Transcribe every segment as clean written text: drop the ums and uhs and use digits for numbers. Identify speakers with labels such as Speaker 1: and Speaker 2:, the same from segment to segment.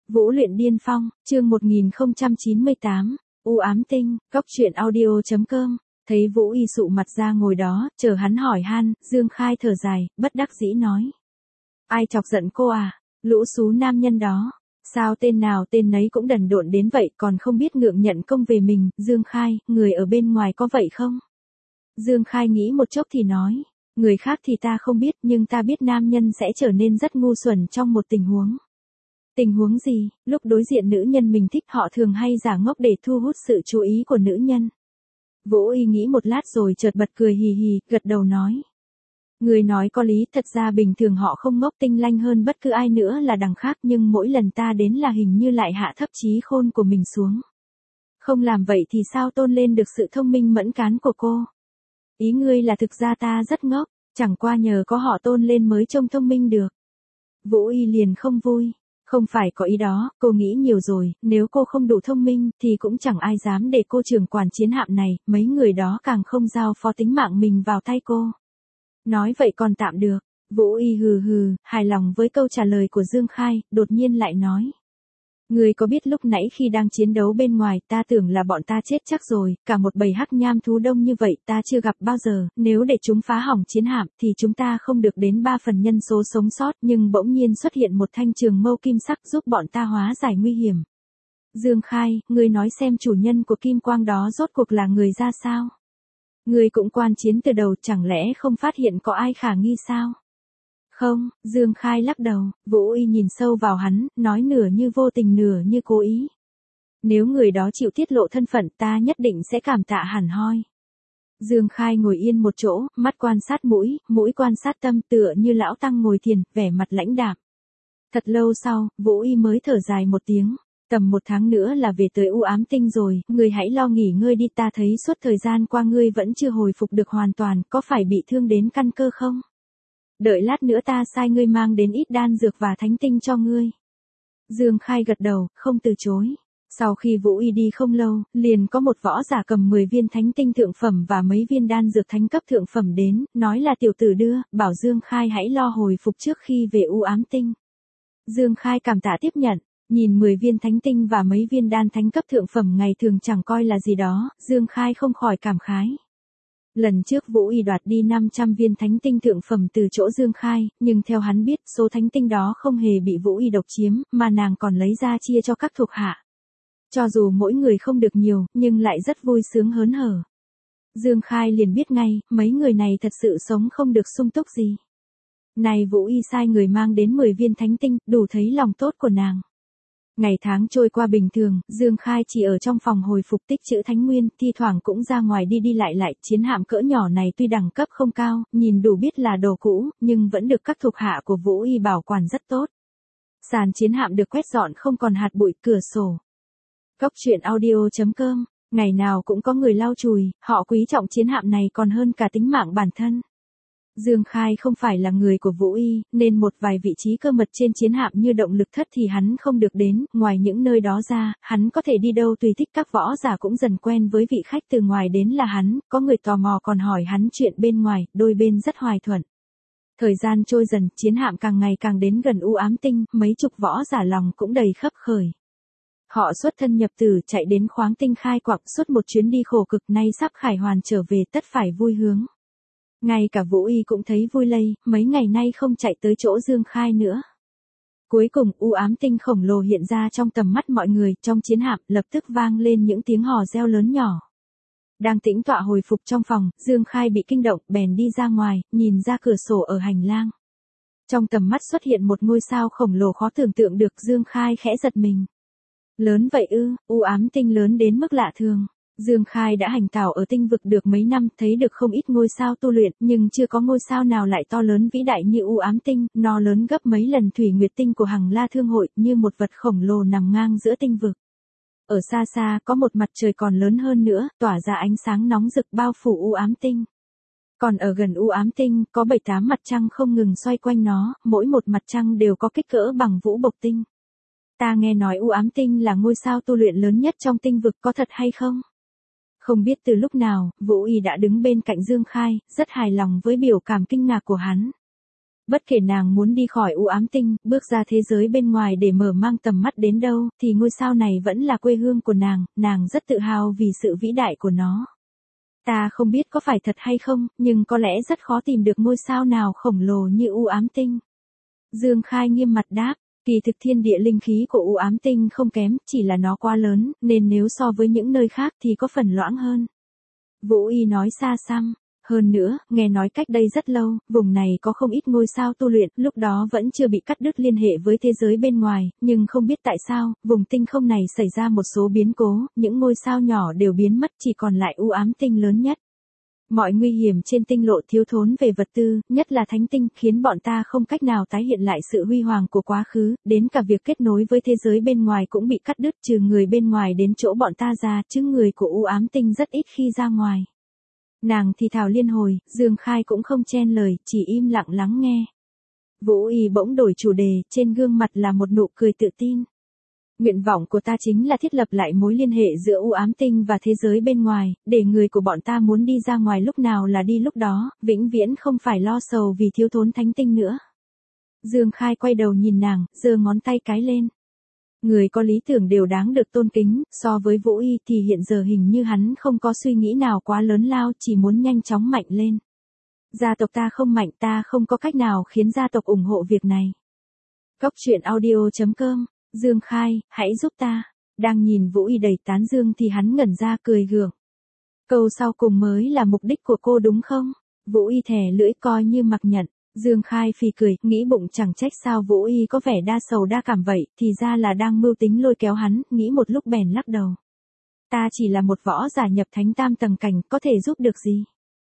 Speaker 1: Vũ luyện điên phong, chương 1098, u ám tinh, góc truyện audio.com, thấy Vũ Y sụ mặt ra ngồi đó, chờ hắn hỏi han, Dương Khai thở dài, bất đắc dĩ nói. Ai chọc giận cô à, lũ xú nam nhân đó, sao tên nào tên nấy cũng đần độn đến vậy còn không biết ngượng nhận công về mình, Dương Khai, người ở bên ngoài có vậy không? Dương Khai nghĩ một chốc thì nói, người khác thì ta không biết nhưng ta biết nam nhân sẽ trở nên rất ngu xuẩn trong một tình huống. Tình huống gì? Lúc đối diện nữ nhân mình thích họ thường hay giả ngốc để thu hút sự chú ý của nữ nhân. Vũ Y nghĩ một lát rồi chợt bật cười hì hì, gật đầu nói. Người nói có lý, thật ra bình thường họ không ngốc tinh lanh hơn bất cứ ai nữa là đằng khác nhưng mỗi lần ta đến là hình như lại hạ thấp trí khôn của mình xuống. Không làm vậy thì sao tôn lên được sự thông minh mẫn cán của cô? Ý ngươi là thực ra ta rất ngốc, chẳng qua nhờ có họ tôn lên mới trông thông minh được. Vũ Y liền không vui. Không phải có ý đó, cô nghĩ nhiều rồi, nếu cô không đủ thông minh thì cũng chẳng ai dám để cô trưởng quản chiến hạm này, mấy người đó càng không giao phó tính mạng mình vào tay cô. Nói vậy còn tạm được, Vũ Y hừ hừ, hài lòng với câu trả lời của Dương Khai, đột nhiên lại nói. Người có biết lúc nãy khi đang chiến đấu bên ngoài ta tưởng là bọn ta chết chắc rồi, cả một bầy hắc nham thú đông như vậy ta chưa gặp bao giờ, nếu để chúng phá hỏng chiến hạm thì chúng ta không được đến 3 phần nhân số sống sót nhưng bỗng nhiên xuất hiện một thanh trường mâu kim sắc giúp bọn ta hóa giải nguy hiểm. Dương Khai, người nói xem chủ nhân của kim quang đó rốt cuộc là người ra sao? Người cũng quan chiến từ đầu chẳng lẽ không phát hiện có ai khả nghi sao? Không, Dương Khai lắc đầu, Vũ Y nhìn sâu vào hắn, nói nửa như vô tình nửa như cố ý. Nếu người đó chịu tiết lộ thân phận ta nhất định sẽ cảm tạ hẳn hoi. Dương Khai ngồi yên một chỗ, mắt quan sát mũi, mũi quan sát tâm tựa như lão tăng ngồi thiền, vẻ mặt lãnh đạm. Thật lâu sau, Vũ Y mới thở dài một tiếng. Tầm 1 tháng nữa là về tới u ám tinh rồi, ngươi hãy lo nghỉ ngơi đi ta thấy suốt thời gian qua ngươi vẫn chưa hồi phục được hoàn toàn, có phải bị thương đến căn cơ không? Đợi lát nữa ta sai ngươi mang đến ít đan dược và thánh tinh cho ngươi. Dương Khai gật đầu, không từ chối. Sau khi Vũ Y đi không lâu, liền có một võ giả cầm 10 viên thánh tinh thượng phẩm và mấy viên đan dược thánh cấp thượng phẩm đến, nói là tiểu tử đưa, bảo Dương Khai hãy lo hồi phục trước khi về u ám tinh. Dương Khai cảm tạ tiếp nhận, nhìn 10 viên thánh tinh và mấy viên đan thánh cấp thượng phẩm ngày thường chẳng coi là gì đó, Dương Khai không khỏi cảm khái. Lần trước Vũ Y đoạt đi 500 viên thánh tinh thượng phẩm từ chỗ Dương Khai, nhưng theo hắn biết số thánh tinh đó không hề bị Vũ Y độc chiếm, mà nàng còn lấy ra chia cho các thuộc hạ. Cho dù mỗi người không được nhiều, nhưng lại rất vui sướng hớn hở. Dương Khai liền biết ngay, mấy người này thật sự sống không được sung túc gì. Này Vũ Y sai người mang đến 10 viên thánh tinh, đủ thấy lòng tốt của nàng. Ngày tháng trôi qua bình thường, Dương Khai chỉ ở trong phòng hồi phục tích trữ thánh nguyên, thi thoảng cũng ra ngoài đi đi lại, chiến hạm cỡ nhỏ này tuy đẳng cấp không cao, nhìn đủ biết là đồ cũ, nhưng vẫn được các thuộc hạ của Vũ Y bảo quản rất tốt. Sàn chiến hạm được quét dọn không còn hạt bụi, cửa sổ. Góc truyện audio.com, ngày nào cũng có người lau chùi, họ quý trọng chiến hạm này còn hơn cả tính mạng bản thân. Dương Khai không phải là người của Vũ Y, nên một vài vị trí cơ mật trên chiến hạm như động lực thất thì hắn không được đến, ngoài những nơi đó ra, hắn có thể đi đâu tùy thích. Các võ giả cũng dần quen với vị khách từ ngoài đến là hắn, có người tò mò còn hỏi hắn chuyện bên ngoài, đôi bên rất hòa thuận. Thời gian trôi dần, chiến hạm càng ngày càng đến gần u ám tinh, mấy chục võ giả lòng cũng đầy khấp khởi. Họ xuất thân nhập tử chạy đến khoáng tinh khai quặng suốt một chuyến đi khổ cực nay sắp khải hoàn trở về tất phải vui hướng. Ngay cả Vũ Y cũng thấy vui lây, mấy ngày nay không chạy tới chỗ Dương Khai nữa. Cuối cùng u ám tinh khổng lồ hiện ra trong tầm mắt mọi người, trong chiến hạm lập tức vang lên những tiếng hò reo lớn nhỏ. Đang tĩnh tọa hồi phục trong phòng, Dương Khai bị kinh động, bèn đi ra ngoài, nhìn ra cửa sổ ở hành lang. Trong tầm mắt xuất hiện một ngôi sao khổng lồ khó tưởng tượng được, Dương Khai khẽ giật mình. Lớn vậy ư, u ám tinh lớn đến mức lạ thường. Dương Khai đã hành tảo ở tinh vực được mấy năm, thấy được không ít ngôi sao tu luyện, nhưng chưa có ngôi sao nào lại to lớn vĩ đại như u ám tinh, nó lớn gấp mấy lần thủy nguyệt tinh của Hằng La Thương hội, như một vật khổng lồ nằm ngang giữa tinh vực. Ở xa xa có một mặt trời còn lớn hơn nữa, tỏa ra ánh sáng nóng rực bao phủ u ám tinh. Còn ở gần u ám tinh, có 7-8 mặt trăng không ngừng xoay quanh nó, mỗi một mặt trăng đều có kích cỡ bằng vũ bộc tinh. Ta nghe nói u ám tinh là ngôi sao tu luyện lớn nhất trong tinh vực, có thật hay không? Không biết từ lúc nào, Vũ Y đã đứng bên cạnh Dương Khai, rất hài lòng với biểu cảm kinh ngạc của hắn. Bất kể nàng muốn đi khỏi u ám tinh, bước ra thế giới bên ngoài để mở mang tầm mắt đến đâu, thì ngôi sao này vẫn là quê hương của nàng rất tự hào vì sự vĩ đại của nó. Ta không biết có phải thật hay không, nhưng có lẽ rất khó tìm được ngôi sao nào khổng lồ như u ám tinh. Dương Khai nghiêm mặt đáp, kỳ thực thiên địa linh khí của u ám tinh không kém, chỉ là nó quá lớn, nên nếu so với những nơi khác thì có phần loãng hơn. Vũ Y nói xa xăm. Hơn nữa, nghe nói cách đây rất lâu, vùng này có không ít ngôi sao tu luyện, lúc đó vẫn chưa bị cắt đứt liên hệ với thế giới bên ngoài, nhưng không biết tại sao, vùng tinh không này xảy ra một số biến cố, những ngôi sao nhỏ đều biến mất, chỉ còn lại u ám tinh lớn nhất. Mọi nguy hiểm trên tinh lộ thiếu thốn về vật tư, nhất là thánh tinh, khiến bọn ta không cách nào tái hiện lại sự huy hoàng của quá khứ, đến cả việc kết nối với thế giới bên ngoài cũng bị cắt đứt, trừ người bên ngoài đến chỗ bọn ta ra, chứ người của u ám tinh rất ít khi ra ngoài. Nàng thì thào liên hồi, Dương Khai cũng không chen lời, chỉ im lặng lắng nghe. Vũ Y bỗng đổi chủ đề, trên gương mặt là một nụ cười tự tin. Nguyện vọng của ta chính là thiết lập lại mối liên hệ giữa u ám tinh và thế giới bên ngoài, để người của bọn ta muốn đi ra ngoài lúc nào là đi lúc đó, vĩnh viễn không phải lo sầu vì thiếu thốn thánh tinh nữa. Dương Khai quay đầu nhìn nàng, giơ ngón tay cái lên. Người có lý tưởng đều đáng được tôn kính, so với Vũ Y thì hiện giờ hình như hắn không có suy nghĩ nào quá lớn lao, chỉ muốn nhanh chóng mạnh lên. Gia tộc ta không mạnh, ta không có cách nào khiến gia tộc ủng hộ việc này. Cốc truyện audio.com, Dương Khai, hãy giúp ta. Đang nhìn Vũ Y đầy tán dương thì hắn ngẩn ra cười gượng. Câu sau cùng mới là mục đích của cô đúng không? Vũ Y thè lưỡi coi như mặc nhận. Dương Khai phì cười, nghĩ bụng chẳng trách sao Vũ Y có vẻ đa sầu đa cảm vậy, thì ra là đang mưu tính lôi kéo hắn, nghĩ một lúc bèn lắc đầu. Ta chỉ là một võ giả nhập thánh tam tầng cảnh, có thể giúp được gì?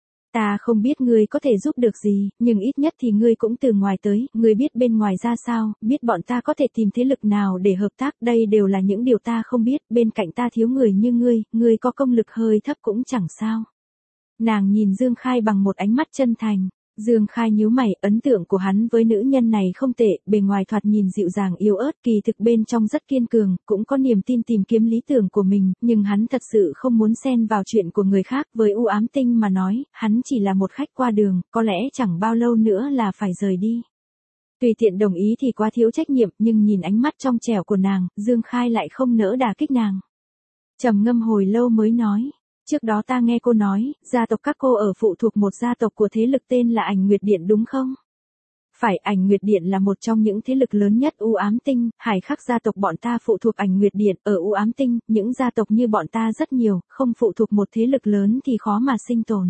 Speaker 1: Ta không biết ngươi có thể giúp được gì, nhưng ít nhất thì ngươi cũng từ ngoài tới, ngươi biết bên ngoài ra sao, biết bọn ta có thể tìm thế lực nào để hợp tác, đây đều là những điều ta không biết, bên cạnh ta thiếu người như ngươi có công lực hơi thấp cũng chẳng sao. Nàng nhìn Dương Khai bằng một ánh mắt chân thành. Dương Khai nhíu mày, ấn tượng của hắn với nữ nhân này không tệ, bề ngoài thoạt nhìn dịu dàng yếu ớt, kỳ thực bên trong rất kiên cường, cũng có niềm tin tìm kiếm lý tưởng của mình, nhưng hắn thật sự không muốn xen vào chuyện của người khác, với u ám tinh mà nói, hắn chỉ là một khách qua đường, có lẽ chẳng bao lâu nữa là phải rời đi. Tùy tiện đồng ý thì quá thiếu trách nhiệm, nhưng nhìn ánh mắt trong trẻo của nàng, Dương Khai lại không nỡ đả kích nàng. Trầm ngâm hồi lâu mới nói. Trước đó ta nghe cô nói, gia tộc các cô ở phụ thuộc một gia tộc của thế lực tên là Ảnh Nguyệt Điện đúng không? Phải, Ảnh Nguyệt Điện là một trong những thế lực lớn nhất u ám tinh, Hải Khắc gia tộc bọn ta phụ thuộc Ảnh Nguyệt Điện, ở u ám tinh, những gia tộc như bọn ta rất nhiều, không phụ thuộc một thế lực lớn thì khó mà sinh tồn.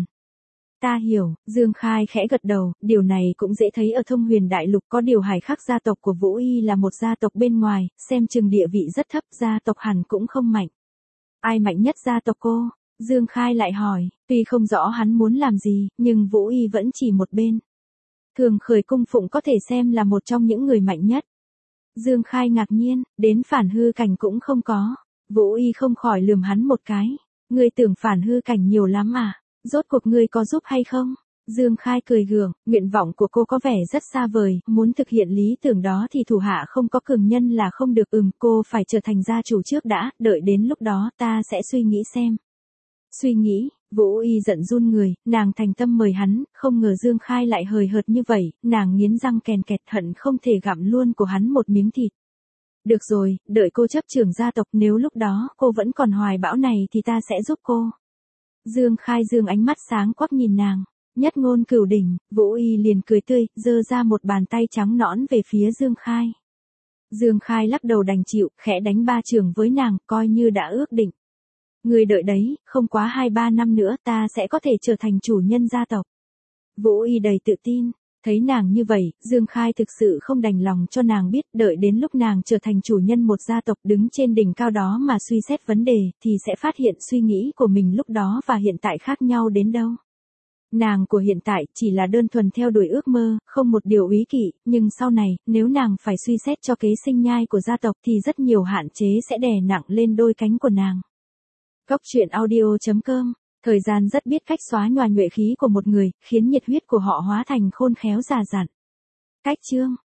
Speaker 1: Ta hiểu, Dương Khai khẽ gật đầu, điều này cũng dễ thấy ở Thông Huyền Đại Lục, có điều Hải Khắc gia tộc của Vũ Y là một gia tộc bên ngoài, xem chừng địa vị rất thấp, gia tộc hẳn cũng không mạnh. Ai mạnh nhất gia tộc cô? Dương Khai lại hỏi, tuy không rõ hắn muốn làm gì, nhưng Vũ Y vẫn chỉ một bên. Thường Khởi cung phụng có thể xem là một trong những người mạnh nhất. Dương Khai ngạc nhiên, đến phản hư cảnh cũng không có. Vũ Y không khỏi lườm hắn một cái. Ngươi tưởng phản hư cảnh nhiều lắm à? Rốt cuộc ngươi có giúp hay không? Dương Khai cười gượng, nguyện vọng của cô có vẻ rất xa vời, muốn thực hiện lý tưởng đó thì thủ hạ không có cường nhân là không được. Cô phải trở thành gia chủ trước đã, đợi đến lúc đó ta sẽ suy nghĩ xem. Suy nghĩ, Vũ Y giận run người, nàng thành tâm mời hắn, không ngờ Dương Khai lại hời hợt như vậy, nàng nghiến răng kèn kẹt hận không thể gặm luôn của hắn một miếng thịt. Được rồi, đợi cô chấp trưởng gia tộc, nếu lúc đó cô vẫn còn hoài bão này thì ta sẽ giúp cô. Dương Khai dương ánh mắt sáng quắc nhìn nàng, nhất ngôn cửu đỉnh, Vũ Y liền cười tươi, giơ ra một bàn tay trắng nõn về phía Dương Khai. Dương Khai lắc đầu đành chịu, khẽ đánh ba chưởng với nàng, coi như đã ước định. Người đợi đấy, không quá 2-3 năm nữa ta sẽ có thể trở thành chủ nhân gia tộc. Vũ Y đầy tự tin, thấy nàng như vậy, Dương Khai thực sự không đành lòng cho nàng biết, đợi đến lúc nàng trở thành chủ nhân một gia tộc đứng trên đỉnh cao đó mà suy xét vấn đề, thì sẽ phát hiện suy nghĩ của mình lúc đó và hiện tại khác nhau đến đâu. Nàng của hiện tại chỉ là đơn thuần theo đuổi ước mơ, không một điều úy kỵ, nhưng sau này, nếu nàng phải suy xét cho kế sinh nhai của gia tộc thì rất nhiều hạn chế sẽ đè nặng lên đôi cánh của nàng. Cốc truyện audio.com, thời gian rất biết cách xóa nhòa nhuệ khí của một người, khiến nhiệt huyết của họ hóa thành khôn khéo già dặn. Cách chương